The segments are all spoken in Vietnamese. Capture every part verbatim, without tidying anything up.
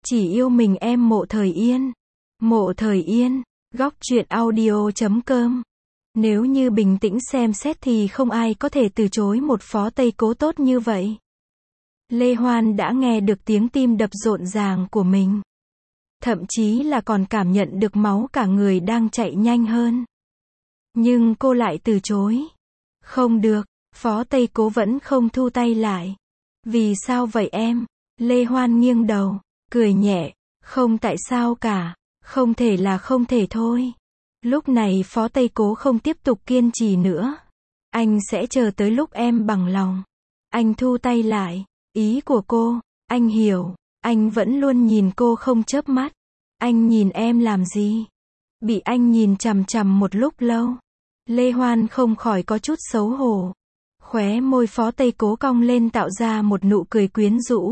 Chỉ yêu mình em Mộ Thời Yên. Mộ Thời Yên, góc truyện audio chấm com. Nếu như bình tĩnh xem xét thì không ai có thể từ chối một phó Tây Cố tốt như vậy. Lê Hoan đã nghe được tiếng tim đập rộn ràng của mình. Thậm chí là còn cảm nhận được máu cả người đang chạy nhanh hơn. Nhưng cô lại từ chối. Không được, phó Tây Cố vẫn không thu tay lại. Vì sao vậy em? Lê Hoan nghiêng đầu, cười nhẹ, không tại sao cả, không thể là không thể thôi. Lúc này phó Tây Cố không tiếp tục kiên trì nữa. Anh sẽ chờ tới lúc em bằng lòng. Anh thu tay lại, ý của cô, anh hiểu, anh vẫn luôn nhìn cô không chớp mắt. Anh nhìn em làm gì? Bị anh nhìn chằm chằm một lúc lâu. Lê Hoan không khỏi có chút xấu hổ. Khóe môi phó Tây Cố cong lên tạo ra một nụ cười quyến rũ.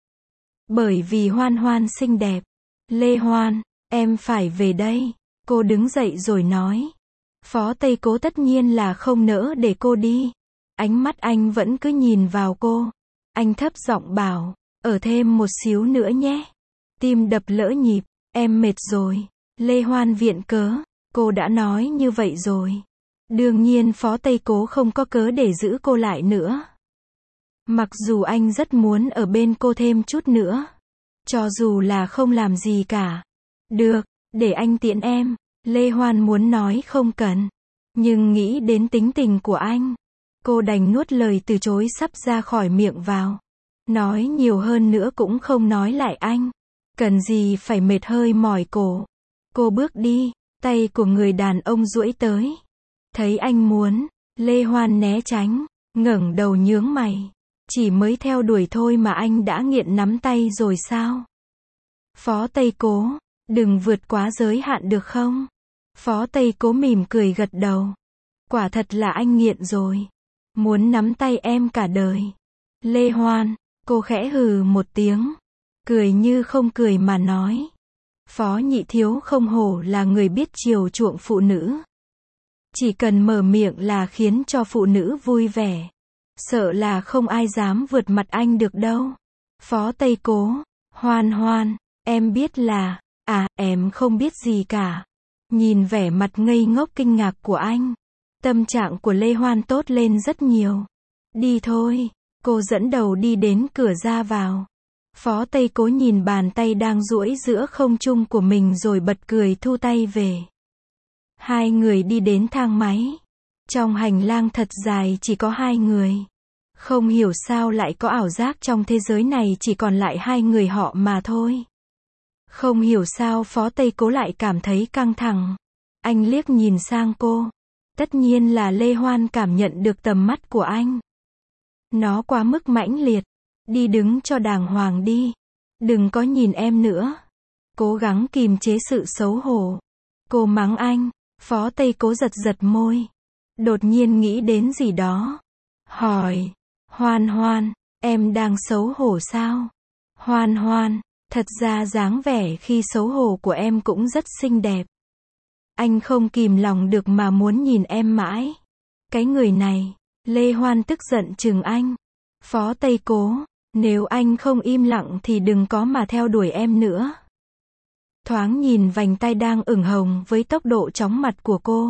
Bởi vì Hoan Hoan xinh đẹp. Lê Hoan, em phải về đây. Cô đứng dậy rồi nói. Phó Tây Cố tất nhiên là không nỡ để cô đi. Ánh mắt anh vẫn cứ nhìn vào cô. Anh thấp giọng bảo, ở thêm một xíu nữa nhé. Tim đập lỡ nhịp, em mệt rồi. Lê Hoan viện cớ, cô đã nói như vậy rồi. Đương nhiên phó Tây Cố không có cớ để giữ cô lại nữa. Mặc dù anh rất muốn ở bên cô thêm chút nữa. Cho dù là không làm gì cả. Được, để anh tiễn em. Lê Hoan muốn nói không cần. Nhưng nghĩ đến tính tình của anh. Cô đành nuốt lời từ chối sắp ra khỏi miệng vào. Nói nhiều hơn nữa cũng không nói lại anh. Cần gì phải mệt hơi mỏi cổ. Cô bước đi, tay của người đàn ông duỗi tới. Thấy anh muốn, Lê Hoan né tránh, ngẩng đầu nhướng mày. Chỉ mới theo đuổi thôi mà anh đã nghiện nắm tay rồi sao? Phó Tây Cố, đừng vượt quá giới hạn được không? Phó Tây Cố mỉm cười gật đầu. Quả thật là anh nghiện rồi. Muốn nắm tay em cả đời. Lê Hoan, cô khẽ hừ một tiếng. Cười như không cười mà nói. Phó Nhị Thiếu không hổ là người biết chiều chuộng phụ nữ. Chỉ cần mở miệng là khiến cho phụ nữ vui vẻ. Sợ là không ai dám vượt mặt anh được đâu. Phó Tây Cố, Hoan Hoan, em biết là, à, em không biết gì cả. Nhìn vẻ mặt ngây ngốc kinh ngạc của anh. Tâm trạng của Lê Hoan tốt lên rất nhiều. Đi thôi, cô dẫn đầu đi đến cửa ra vào. Phó Tây Cố nhìn bàn tay đang duỗi giữa không trung của mình rồi bật cười thu tay về. Hai người đi đến thang máy. Trong hành lang thật dài chỉ có hai người. Không hiểu sao lại có ảo giác trong thế giới này chỉ còn lại hai người họ mà thôi. Không hiểu sao Phó Tây Cố lại cảm thấy căng thẳng. Anh liếc nhìn sang cô. Tất nhiên là Lê Hoan cảm nhận được tầm mắt của anh. Nó quá mức mãnh liệt. Đi đứng cho đàng hoàng đi. Đừng có nhìn em nữa. Cố gắng kìm chế sự xấu hổ. Cô mắng anh. Phó Tây Cố giật giật môi. Đột nhiên nghĩ đến gì đó. Hỏi. Hoan Hoan, em đang xấu hổ sao? Hoan Hoan, thật ra dáng vẻ khi xấu hổ của em cũng rất xinh đẹp. Anh không kìm lòng được mà muốn nhìn em mãi. Cái người này. Lê Hoan tức giận chừng anh. Phó Tây Cố, nếu anh không im lặng thì đừng có mà theo đuổi em nữa. Thoáng nhìn vành tay đang ửng hồng với tốc độ chóng mặt của cô.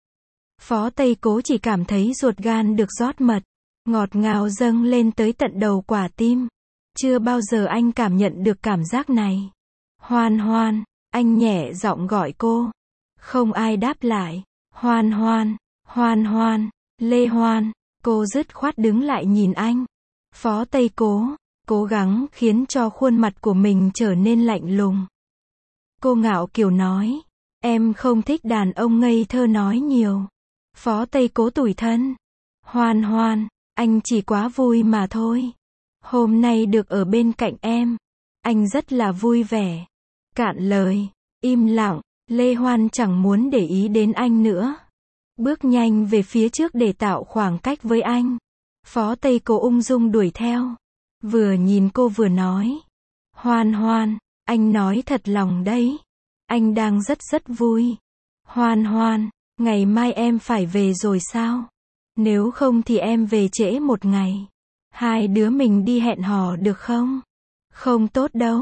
Phó Tây Cố chỉ cảm thấy ruột gan được rót mật. Ngọt ngào dâng lên tới tận đầu quả tim. Chưa bao giờ anh cảm nhận được cảm giác này. Hoan Hoan, anh nhẹ giọng gọi cô. Không ai đáp lại. Hoan Hoan, Hoan Hoan, Lê Hoan, cô dứt khoát đứng lại nhìn anh. Phó Tây Cố, cố gắng khiến cho khuôn mặt của mình trở nên lạnh lùng. Cô ngạo kiều nói. Em không thích đàn ông ngây thơ nói nhiều. Phó Tây Cố tủi thân. Hoan Hoan, anh chỉ quá vui mà thôi. Hôm nay được ở bên cạnh em. Anh rất là vui vẻ. Cạn lời. Im lặng. Lê Hoan chẳng muốn để ý đến anh nữa. Bước nhanh về phía trước để tạo khoảng cách với anh. Phó Tây Cố ung dung đuổi theo. Vừa nhìn cô vừa nói. Hoan Hoan, anh nói thật lòng đấy. Anh đang rất rất vui. Hoan Hoan, ngày mai em phải về rồi sao? Nếu không thì em về trễ một ngày. Hai đứa mình đi hẹn hò được không? Không tốt đâu.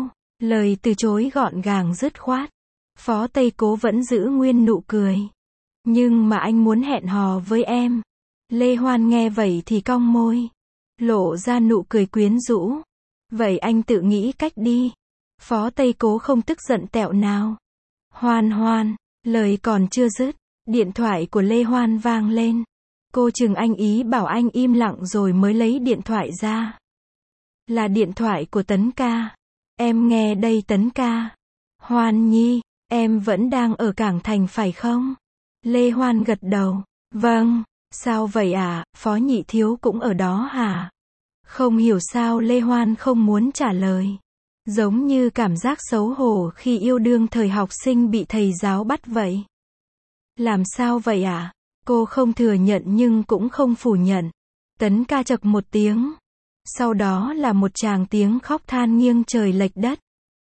Lời từ chối gọn gàng dứt khoát. Phó Tây Cố vẫn giữ nguyên nụ cười. Nhưng mà anh muốn hẹn hò với em. Lê Hoan nghe vậy thì cong môi. Lộ ra nụ cười quyến rũ. Vậy anh tự nghĩ cách đi. Phó Tây Cố không tức giận tẹo nào. Hoan Hoan, lời còn chưa dứt. Điện thoại của Lê Hoan vang lên. Cô chừng anh ý bảo anh im lặng rồi mới lấy điện thoại ra. Là điện thoại của Tấn ca. Em nghe đây Tấn ca. Hoan Nhi, em vẫn đang ở Cảng Thành phải không? Lê Hoan gật đầu. Vâng, sao vậy à, Phó Nhị Thiếu cũng ở đó hả? Không hiểu sao Lê Hoan không muốn trả lời. Giống như cảm giác xấu hổ khi yêu đương thời học sinh bị thầy giáo bắt vậy. Làm sao vậy à? Cô không thừa nhận nhưng cũng không phủ nhận. Tấn ca chậc một tiếng. Sau đó là một tràng tiếng khóc than nghiêng trời lệch đất.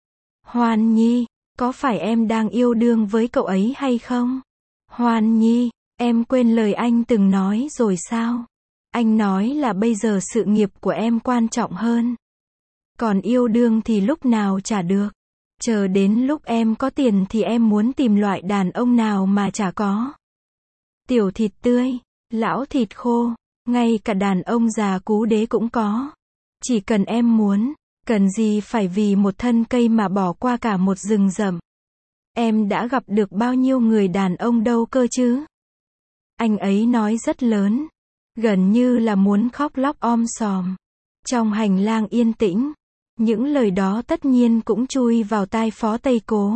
Hoan Nhi, có phải em đang yêu đương với cậu ấy hay không? Hoan Nhi, em quên lời anh từng nói rồi sao? Anh nói là bây giờ sự nghiệp của em quan trọng hơn. Còn yêu đương thì lúc nào chả được. Chờ đến lúc em có tiền thì em muốn tìm loại đàn ông nào mà chả có. Tiểu thịt tươi, lão thịt khô, ngay cả đàn ông già cú đế cũng có. Chỉ cần em muốn, cần gì phải vì một thân cây mà bỏ qua cả một rừng rậm. Em đã gặp được bao nhiêu người đàn ông đâu cơ chứ? Anh ấy nói rất lớn, gần như là muốn khóc lóc om sòm. Trong hành lang yên tĩnh, những lời đó tất nhiên cũng chui vào tai Phó Tây Cố.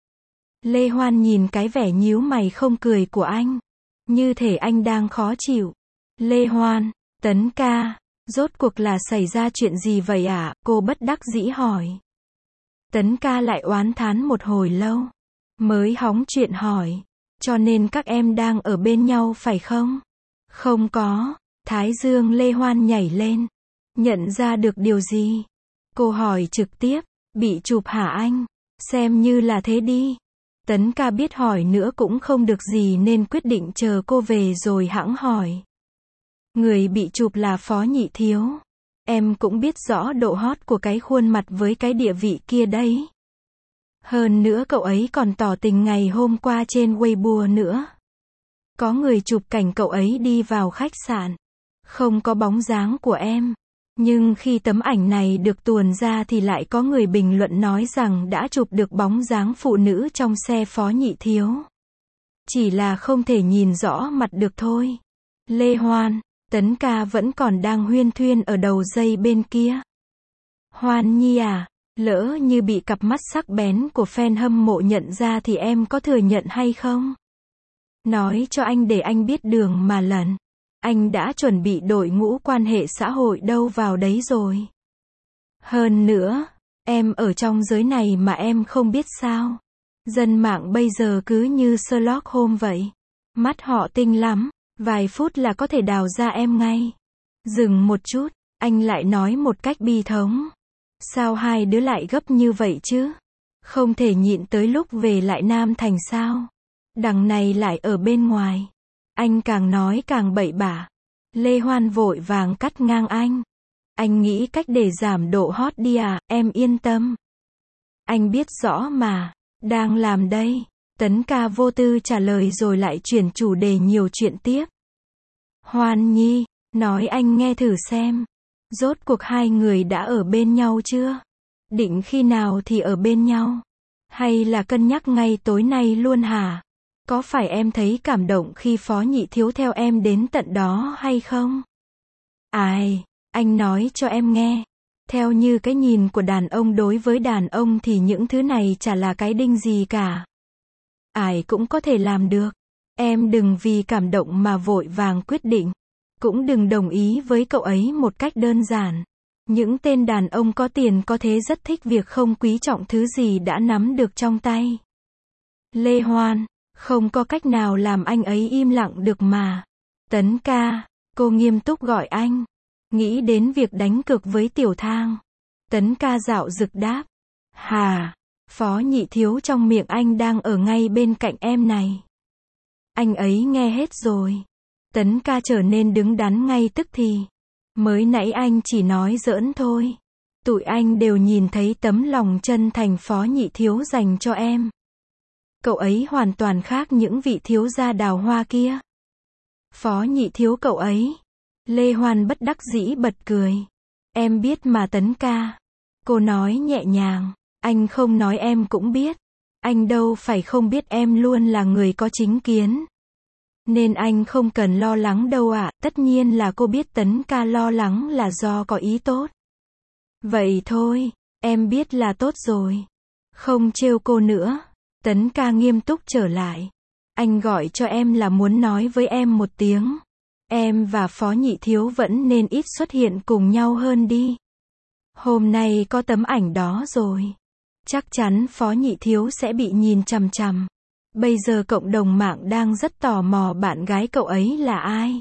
Lê Hoan nhìn cái vẻ nhíu mày không cười của anh, như thể anh đang khó chịu. Lê Hoan, Tấn ca, rốt cuộc là xảy ra chuyện gì vậy ạ? À? Cô bất đắc dĩ hỏi. Tấn ca lại oán thán một hồi lâu, mới hóng chuyện hỏi. Cho nên các em đang ở bên nhau phải không? Không có. Thái dương Lê Hoan nhảy lên. Nhận ra được điều gì? Cô hỏi trực tiếp. Bị chụp hả anh? Xem như là thế đi. Tấn ca biết hỏi nữa cũng không được gì nên quyết định chờ cô về rồi hẵng hỏi. Người bị chụp là Phó Nhị Thiếu. Em cũng biết rõ độ hot của cái khuôn mặt với cái địa vị kia đấy. Hơn nữa cậu ấy còn tỏ tình ngày hôm qua trên Weibo nữa. Có người chụp cảnh cậu ấy đi vào khách sạn. Không có bóng dáng của em. Nhưng khi tấm ảnh này được tuồn ra thì lại có người bình luận nói rằng đã chụp được bóng dáng phụ nữ trong xe Phó Nhị Thiếu. Chỉ là không thể nhìn rõ mặt được thôi. Lê Hoan, Tấn ca vẫn còn đang huyên thuyên ở đầu dây bên kia. Hoan Nhi à, lỡ như bị cặp mắt sắc bén của fan hâm mộ nhận ra thì em có thừa nhận hay không? Nói cho anh để anh biết đường mà lần. Anh đã chuẩn bị đội ngũ quan hệ xã hội đâu vào đấy rồi. Hơn nữa, em ở trong giới này mà em không biết sao. Dân mạng bây giờ cứ như Sherlock Holmes vậy. Mắt họ tinh lắm, vài phút là có thể đào ra em ngay. Dừng một chút, anh lại nói một cách bi thống. Sao hai đứa lại gấp như vậy chứ? Không thể nhịn tới lúc về lại Nam Thành sao? Đằng này lại ở bên ngoài. Anh càng nói càng bậy bạ. Lê Hoan vội vàng cắt ngang anh. Anh nghĩ cách để giảm độ hot đi à, em yên tâm. Anh biết rõ mà, đang làm đây. Tấn ca vô tư trả lời rồi lại chuyển chủ đề nhiều chuyện tiếp. Hoan Nhi, nói anh nghe thử xem. Rốt cuộc hai người đã ở bên nhau chưa? Định khi nào thì ở bên nhau? Hay là cân nhắc ngay tối nay luôn hả? Có phải em thấy cảm động khi Phó Nhị Thiếu theo em đến tận đó hay không? Ai, anh nói cho em nghe. Theo như cái nhìn của đàn ông đối với đàn ông thì những thứ này chả là cái đinh gì cả. Ai cũng có thể làm được. Em đừng vì cảm động mà vội vàng quyết định. Cũng đừng đồng ý với cậu ấy một cách đơn giản. Những tên đàn ông có tiền có thế rất thích việc không quý trọng thứ gì đã nắm được trong tay. Lê Hoan, không có cách nào làm anh ấy im lặng được mà. Tấn ca, cô nghiêm túc gọi anh. Nghĩ đến việc đánh cược với Tiểu Thang. Tấn ca dạo dực đáp. Hà, Phó Nhị Thiếu trong miệng anh đang ở ngay bên cạnh em này. Anh ấy nghe hết rồi. Tấn ca trở nên đứng đắn ngay tức thì. Mới nãy anh chỉ nói giỡn thôi. Tụi anh đều nhìn thấy tấm lòng chân thành Phó Nhị Thiếu dành cho em. Cậu ấy hoàn toàn khác những vị thiếu gia đào hoa kia. Phó Nhị Thiếu cậu ấy. Lê Hoan bất đắc dĩ bật cười. Em biết mà Tấn ca. Cô nói nhẹ nhàng. Anh không nói em cũng biết. Anh đâu phải không biết em luôn là người có chính kiến. Nên anh không cần lo lắng đâu ạ. Tất nhiên là cô biết Tấn ca lo lắng là do có ý tốt. Vậy thôi, em biết là tốt rồi. Không trêu cô nữa. Tấn ca nghiêm túc trở lại. Anh gọi cho em là muốn nói với em một tiếng. Em và Phó Nhị Thiếu vẫn nên ít xuất hiện cùng nhau hơn đi. Hôm nay có tấm ảnh đó rồi. Chắc chắn Phó Nhị Thiếu sẽ bị nhìn chằm chằm. Bây giờ cộng đồng mạng đang rất tò mò bạn gái cậu ấy là ai.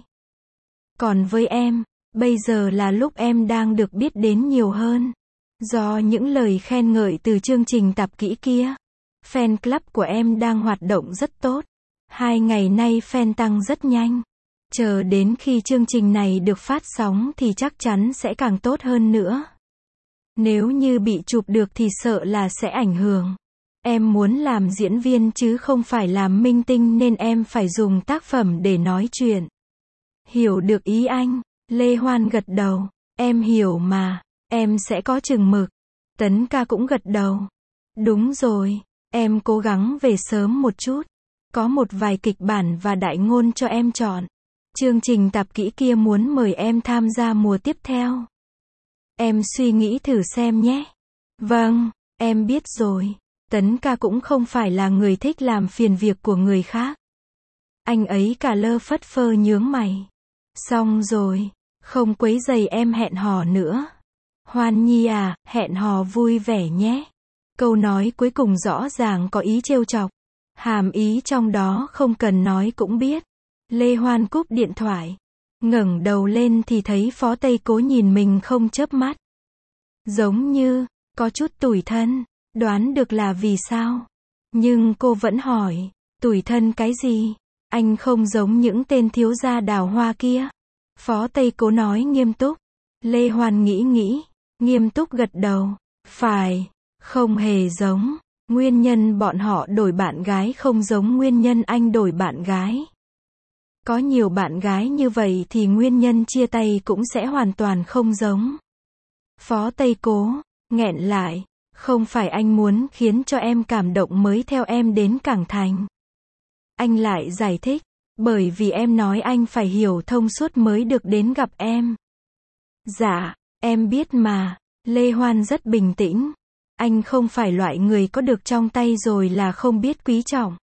Còn với em, bây giờ là lúc em đang được biết đến nhiều hơn. Do những lời khen ngợi từ chương trình Tạp Kỹ kia. Fan club của em đang hoạt động rất tốt. Hai ngày nay fan tăng rất nhanh. Chờ đến khi chương trình này được phát sóng thì chắc chắn sẽ càng tốt hơn nữa. Nếu như bị chụp được thì sợ là sẽ ảnh hưởng. Em muốn làm diễn viên chứ không phải làm minh tinh nên em phải dùng tác phẩm để nói chuyện. Hiểu được ý anh. Lê Hoan gật đầu. Em hiểu mà. Em sẽ có chừng mực. Tấn ca cũng gật đầu. Đúng rồi. Em cố gắng về sớm một chút. Có một vài kịch bản và đại ngôn cho em chọn. Chương trình Tạp Kỹ kia muốn mời em tham gia mùa tiếp theo. Em suy nghĩ thử xem nhé. Vâng, em biết rồi. Tấn ca cũng không phải là người thích làm phiền việc của người khác. Anh ấy cả lơ phất phơ nhướng mày. Xong rồi, không quấy rầy em hẹn hò nữa. Hoan Nhi à, hẹn hò vui vẻ nhé. Câu nói cuối cùng rõ ràng có ý trêu chọc. Hàm ý trong đó không cần nói cũng biết. Lê Hoan cúp điện thoại. Ngẩng đầu lên thì thấy Phó Tây Cố nhìn mình không chớp mắt. Giống như, có chút tủi thân. Đoán được là vì sao. Nhưng cô vẫn hỏi, tủi thân cái gì? Anh không giống những tên thiếu gia đào hoa kia. Phó Tây Cố nói nghiêm túc. Lê Hoan nghĩ nghĩ, nghiêm túc gật đầu. Phải, không hề giống. Nguyên nhân bọn họ đổi bạn gái không giống nguyên nhân anh đổi bạn gái. Có nhiều bạn gái như vậy thì nguyên nhân chia tay cũng sẽ hoàn toàn không giống. Phó Tây Cố, nghẹn lại. Không phải anh muốn khiến cho em cảm động mới theo em đến Cảng Thành. Anh lại giải thích. Bởi vì em nói anh phải hiểu thông suốt mới được đến gặp em. Dạ, em biết mà. Lê Hoan rất bình tĩnh. Anh không phải loại người có được trong tay rồi là không biết quý trọng.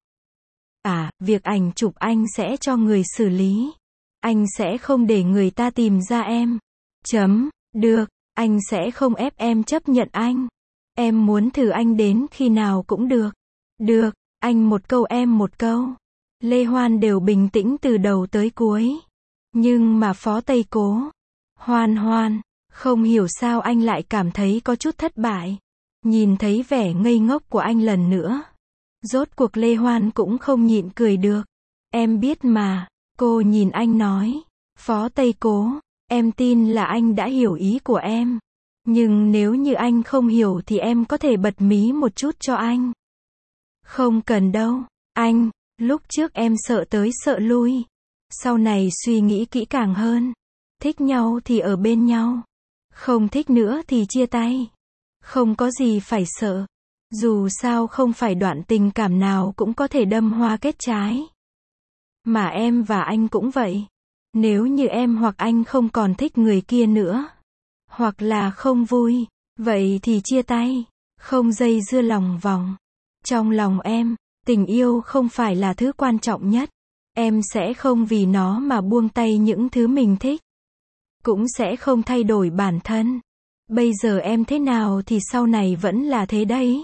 À, việc ảnh chụp anh sẽ cho người xử lý. Anh sẽ không để người ta tìm ra em. Chấm, được, anh sẽ không ép em chấp nhận anh. Em muốn thử anh đến khi nào cũng được. Được, anh một câu em một câu. Lê Hoan đều bình tĩnh từ đầu tới cuối. Nhưng mà Phó Tây Cố. Hoan Hoan, không hiểu sao anh lại cảm thấy có chút thất bại. Nhìn thấy vẻ ngây ngốc của anh lần nữa. Rốt cuộc Lê Hoan cũng không nhịn cười được. Em biết mà, cô nhìn anh nói. Phó Tây Cố, em tin là anh đã hiểu ý của em. Nhưng nếu như anh không hiểu thì em có thể bật mí một chút cho anh. Không cần đâu, anh, lúc trước em sợ tới sợ lui. Sau này suy nghĩ kỹ càng hơn. Thích nhau thì ở bên nhau. Không thích nữa thì chia tay. Không có gì phải sợ. Dù sao không phải đoạn tình cảm nào cũng có thể đâm hoa kết trái. Mà em và anh cũng vậy. Nếu như em hoặc anh không còn thích người kia nữa. Hoặc là không vui. Vậy thì chia tay. Không dây dưa lòng vòng. Trong lòng em, tình yêu không phải là thứ quan trọng nhất. Em sẽ không vì nó mà buông tay những thứ mình thích. Cũng sẽ không thay đổi bản thân. Bây giờ em thế nào thì sau này vẫn là thế đấy.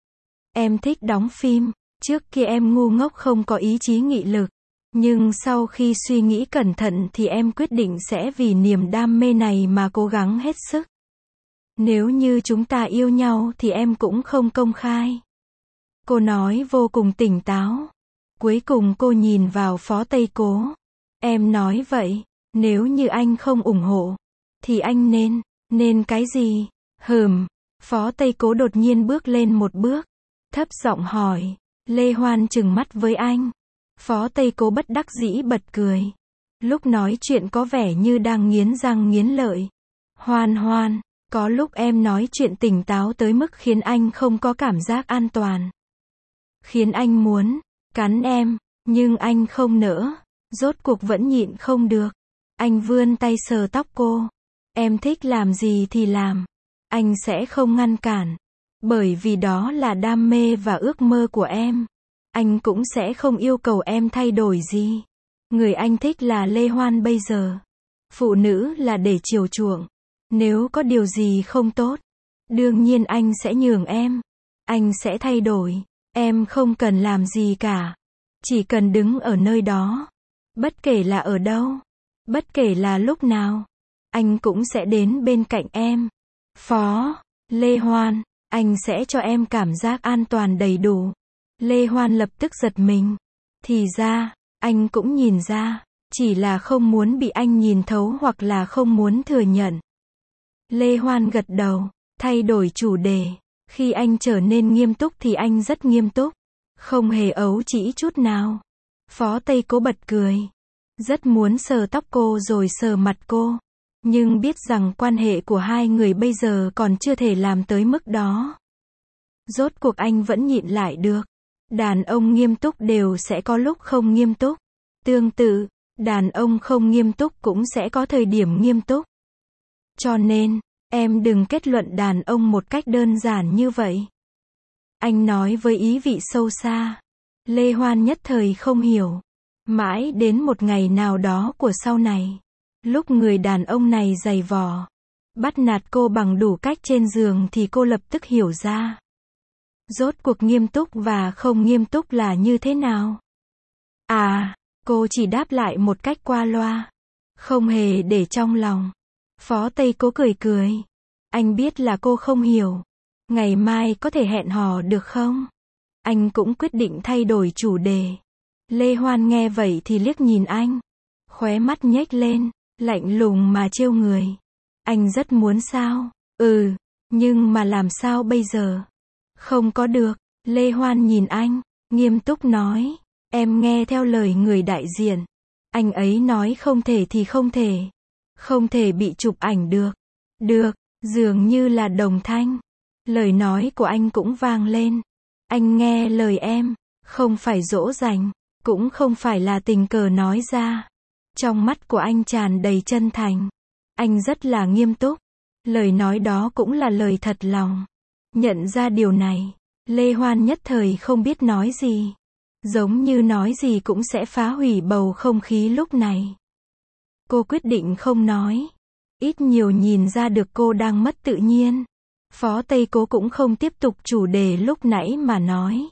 Em thích đóng phim. Trước kia em ngu ngốc không có ý chí nghị lực. Nhưng sau khi suy nghĩ cẩn thận thì em quyết định sẽ vì niềm đam mê này mà cố gắng hết sức. Nếu như chúng ta yêu nhau thì em cũng không công khai. Cô nói vô cùng tỉnh táo. Cuối cùng cô nhìn vào Phó Tây Cố. Em nói vậy, nếu như anh không ủng hộ, thì anh nên, nên cái gì? Hừm, Phó Tây Cố đột nhiên bước lên một bước, thấp giọng hỏi. Lê Hoan trừng mắt với anh. Phó Tây Cố bất đắc dĩ bật cười. Lúc nói chuyện có vẻ như đang nghiến răng nghiến lợi. Hoan Hoan, có lúc em nói chuyện tỉnh táo tới mức khiến anh không có cảm giác an toàn. Khiến anh muốn cắn em, nhưng anh không nỡ. Rốt cuộc vẫn nhịn không được. Anh vươn tay sờ tóc cô. Em thích làm gì thì làm. Anh sẽ không ngăn cản. Bởi vì đó là đam mê và ước mơ của em. Anh cũng sẽ không yêu cầu em thay đổi gì. Người anh thích là Lê Hoan bây giờ. Phụ nữ là để chiều chuộng. Nếu có điều gì không tốt, đương nhiên anh sẽ nhường em. Anh sẽ thay đổi. Em không cần làm gì cả. Chỉ cần đứng ở nơi đó. Bất kể là ở đâu. Bất kể là lúc nào. Anh cũng sẽ đến bên cạnh em. Phó Lê Hoan, anh sẽ cho em cảm giác an toàn đầy đủ. Lê Hoan lập tức giật mình. Thì ra, anh cũng nhìn ra. Chỉ là không muốn bị anh nhìn thấu hoặc là không muốn thừa nhận. Lê Hoan gật đầu, thay đổi chủ đề. Khi anh trở nên nghiêm túc thì anh rất nghiêm túc. Không hề ấu trĩ chút nào. Phó Tây Cố bật cười. Rất muốn sờ tóc cô rồi sờ mặt cô. Nhưng biết rằng quan hệ của hai người bây giờ còn chưa thể làm tới mức đó. Rốt cuộc anh vẫn nhịn lại được. Đàn ông nghiêm túc đều sẽ có lúc không nghiêm túc. Tương tự, đàn ông không nghiêm túc cũng sẽ có thời điểm nghiêm túc. Cho nên, em đừng kết luận đàn ông một cách đơn giản như vậy. Anh nói với ý vị sâu xa. Lê Hoan nhất thời không hiểu. Mãi đến một ngày nào đó của sau này. Lúc người đàn ông này giày vò. Bắt nạt cô bằng đủ cách trên giường thì cô lập tức hiểu ra. Rốt cuộc nghiêm túc và không nghiêm túc là như thế nào? À, cô chỉ đáp lại một cách qua loa. Không hề để trong lòng. Phó Tây Cố cười cười. Anh biết là cô không hiểu. Ngày mai có thể hẹn hò được không? Anh cũng quyết định thay đổi chủ đề. Lê Hoan nghe vậy thì liếc nhìn anh. Khóe mắt nhếch lên, lạnh lùng mà trêu người. Anh rất muốn sao? Ừ, nhưng mà làm sao bây giờ? Không có được. Lê Hoan nhìn anh, nghiêm túc nói. Em nghe theo lời người đại diện. Anh ấy nói không thể thì không thể. Không thể bị chụp ảnh được. Được, dường như là đồng thanh. Lời nói của anh cũng vang lên. Anh nghe lời em, không phải dỗ dành, cũng không phải là tình cờ nói ra. Trong mắt của anh tràn đầy chân thành. Anh rất là nghiêm túc. Lời nói đó cũng là lời thật lòng. Nhận ra điều này, Lê Hoan nhất thời không biết nói gì. Giống như nói gì cũng sẽ phá hủy bầu không khí lúc này. Cô quyết định không nói. Ít nhiều nhìn ra được cô đang mất tự nhiên. Phó Tây Cố cũng không tiếp tục chủ đề lúc nãy mà nói.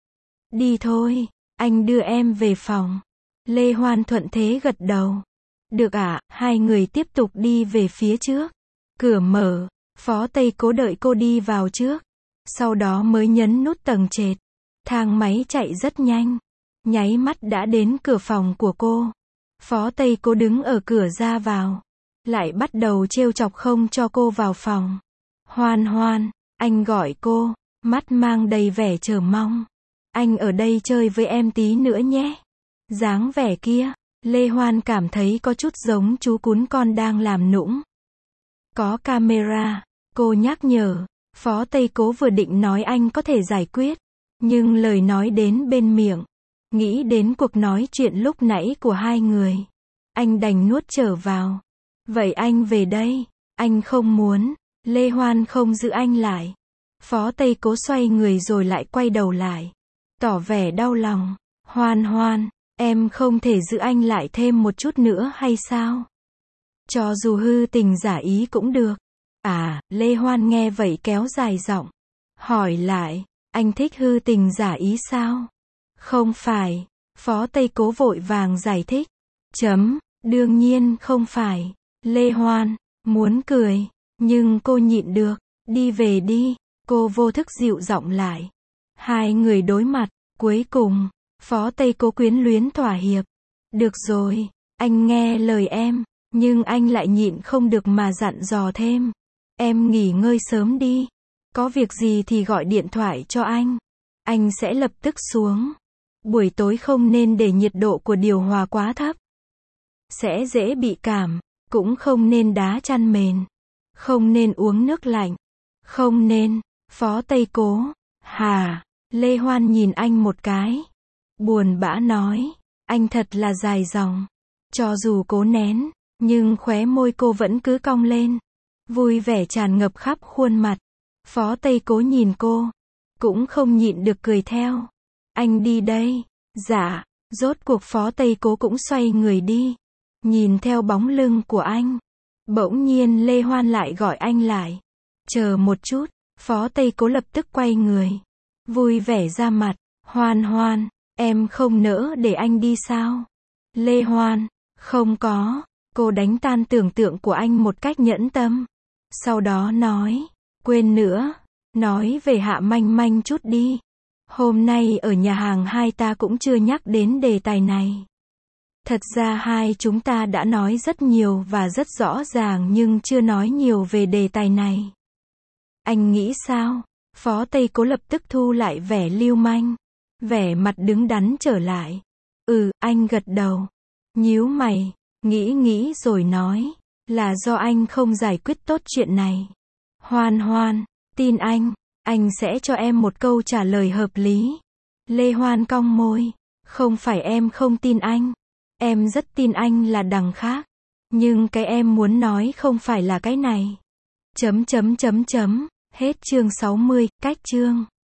Đi thôi, anh đưa em về phòng. Lê Hoan thuận thế gật đầu. Được ạ, hai người tiếp tục đi về phía trước. Cửa mở, Phó Tây Cố đợi cô đi vào trước. Sau đó mới nhấn nút tầng trệt. Thang máy chạy rất nhanh. Nháy mắt đã đến cửa phòng của cô. Phó Tây Cố đứng ở cửa ra vào. Lại bắt đầu trêu chọc không cho cô vào phòng. Hoan Hoan, anh gọi cô, mắt mang đầy vẻ chờ mong. Anh ở đây chơi với em tí nữa nhé. Dáng vẻ kia, Lê Hoan cảm thấy có chút giống chú cún con đang làm nũng. Có camera, cô nhắc nhở. Phó Tây Cố vừa định nói anh có thể giải quyết. Nhưng lời nói đến bên miệng. Nghĩ đến cuộc nói chuyện lúc nãy của hai người. Anh đành nuốt trở vào. Vậy anh về đây. Anh không muốn. Lê Hoan không giữ anh lại. Phó Tây Cố xoay người rồi lại quay đầu lại. Tỏ vẻ đau lòng. Hoan Hoan, em không thể giữ anh lại thêm một chút nữa hay sao? Cho dù hư tình giả ý cũng được. À, Lê Hoan nghe vậy kéo dài giọng. Hỏi lại, anh thích hư tình giả ý sao? Không phải. Phó Tây Cố vội vàng giải thích. Chấm, đương nhiên không phải. Lê Hoan, muốn cười. Nhưng cô nhịn được. Đi về đi. Cô vô thức dịu giọng lại. Hai người đối mặt. Cuối cùng, Phó Tây Cố quyến luyến thỏa hiệp. Được rồi, anh nghe lời em. Nhưng anh lại nhịn không được mà dặn dò thêm. Em nghỉ ngơi sớm đi. Có việc gì thì gọi điện thoại cho anh. Anh sẽ lập tức xuống. Buổi tối không nên để nhiệt độ của điều hòa quá thấp. Sẽ dễ bị cảm. Cũng không nên đá chăn mền. Không nên uống nước lạnh. Không nên. Phó Tây Cố. Hà. Lê Hoan nhìn anh một cái. Buồn bã nói. Anh thật là dài dòng. Cho dù cố nén, nhưng khóe môi cô vẫn cứ cong lên. Vui vẻ tràn ngập khắp khuôn mặt. Phó Tây Cố nhìn cô. Cũng không nhịn được cười theo. Anh đi đây. Dạ. Rốt cuộc Phó Tây Cố cũng xoay người đi. Nhìn theo bóng lưng của anh. Bỗng nhiên Lê Hoan lại gọi anh lại. Chờ một chút. Phó Tây Cố lập tức quay người. Vui vẻ ra mặt. Hoan Hoan. Em không nỡ để anh đi sao? Lê Hoan. Không có. Cô đánh tan tưởng tượng của anh một cách nhẫn tâm. Sau đó nói. Quên nữa. Nói về Hạ Manh Manh chút đi. Hôm nay ở nhà hàng hai ta cũng chưa nhắc đến đề tài này. Thật ra hai chúng ta đã nói rất nhiều và rất rõ ràng nhưng chưa nói nhiều về đề tài này. Anh nghĩ sao? Phó Tây Cố lập tức thu lại vẻ lưu manh. Vẻ mặt đứng đắn trở lại. Ừ, anh gật đầu. Nhíu mày. Nghĩ nghĩ rồi nói. Là do anh không giải quyết tốt chuyện này. Hoan Hoan. Tin anh. Anh sẽ cho em một câu trả lời hợp lý. Lê Hoan cong môi. Không phải em không tin anh. Em rất tin anh là đằng khác. Nhưng cái em muốn nói không phải là cái này. Chấm chấm chấm chấm. Hết chương sáu mươi, cách chương.